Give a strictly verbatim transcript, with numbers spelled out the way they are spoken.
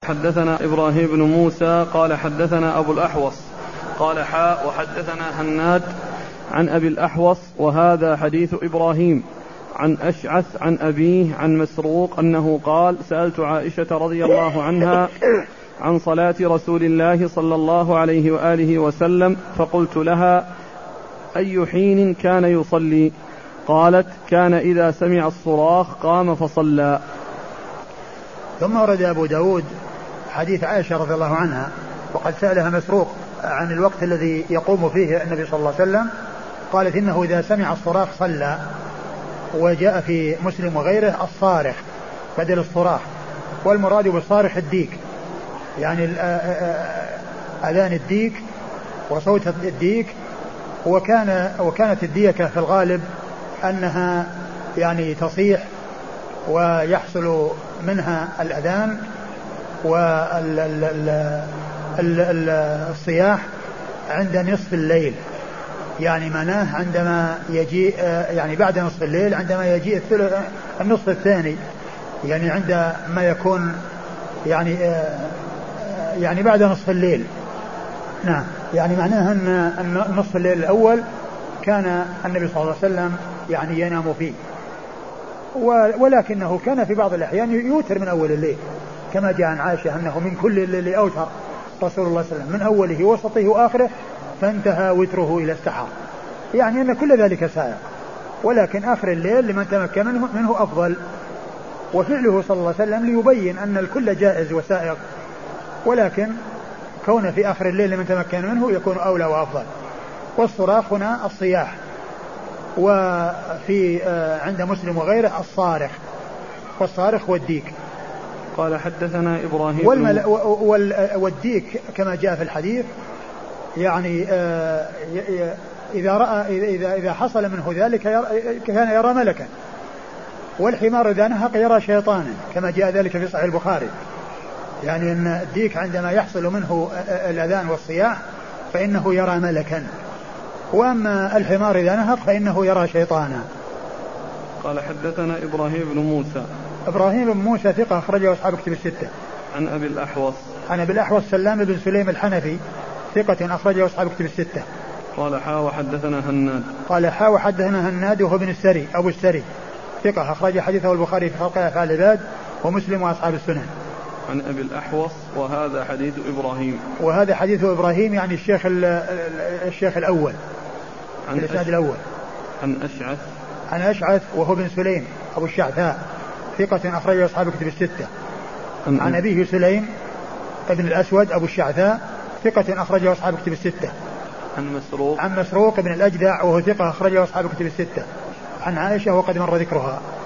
حدثنا إبراهيم بن موسى قال حدثنا أبو الأحوص قال حاء وحدثنا هناد عن أبي الأحوص وهذا حديث إبراهيم عن أشعث عن أبيه عن مسروق أنه قال سألت عائشة رضي الله عنها عن صلاة رسول الله صلى الله عليه وآله وسلم فقلت لها أي حين كان يصلي؟ قالت كان إذا سمع الصراخ قام فصلى. ثم ورد أبو داود حديث عائشة رضي الله عنها وقد سألها مسروق عن الوقت الذي يقوم فيه النبي صلى الله عليه وسلم، قالت إنه إذا سمع الصراخ صلى. وجاء في مسلم وغيره الصارخ بدل الصراخ، والمراد بالصارخ الديك، يعني أذان الديك وصوت الديك. وكان وكانت الديكة في الغالب أنها يعني تصيح ويحصل منها الأذان والصياح عند نصف الليل، يعني معناه عندما يجيء يعني بعد نصف الليل عندما يجيء النصف الثاني، يعني عندما يكون يعني يعني بعد نصف الليل. نعم، يعني معناه أن نصف الليل الأول كان النبي صلى الله عليه وسلم يعني ينام فيه، ولكنه كان في بعض الأحيان يوتر من أول الليل، كما جاء عن عائشة أنه من كل الليل أوتر رسول الله صلى الله عليه وسلم من أوله وسطه وآخره فانتهى وتره إلى السحر، يعني أن كل ذلك سائق، ولكن آخر الليل لمن تمكن منه, منه أفضل. وفعله صلى الله عليه وسلم ليبين أن الكل جائز وسائق، ولكن كون في آخر الليل لمن تمكن منه يكون أولى وأفضل. والصراخ هنا الصياح، وفي عند مسلم وغيره الصارخ، والصارخ والديك. قال حدثنا إبراهيم والمل... والديك كما جاء في الحديث يعني إذا رأى إذا إذا حصل منه ذلك كان يرى ملكا، والحمار إذا نهق يرى شيطانا كما جاء ذلك في صحيح البخاري، يعني أن الديك عندما يحصل منه الأذان والصياح فإنه يرى ملكا، وأما الحمار إذا نهق فإنه يرى شيطانا. قال حدثنا إبراهيم بن موسى إبراهيم بن موسى ثقة أخرجه أصحاب كتب الستة. عن أبي الأحوص عن أبي الأحوص سلام بن سليم الحنفي ثقة أخرجه أصحاب كتب الستة. قال حا وحدثنا هناد قال حا وحدثنا هناد وهو بن السري أبو السري ثقة أخرج حديثه البخاري في خلق أفعال العباد ومسلم وأصحاب السنن. عن أبي الأحوص وهذا حديث إبراهيم وهذا حديث إبراهيم يعني الشيخ الشيخ الأول عن الإسناد الأول. عن أشعث عن أشعث وهو بن سليم أبو الشعثاء ثقة أخرجه أصحاب كتب الستة. عن, عن أبيه سليم ابن الأسود أبو الشعثاء ثقة أخرجه أصحاب كتب الستة. عن مسروق عن مسروق ابن الأجدع وهو ثقة أخرجه أصحاب كتب الستة. عن عائشة وقد مر ذكرها.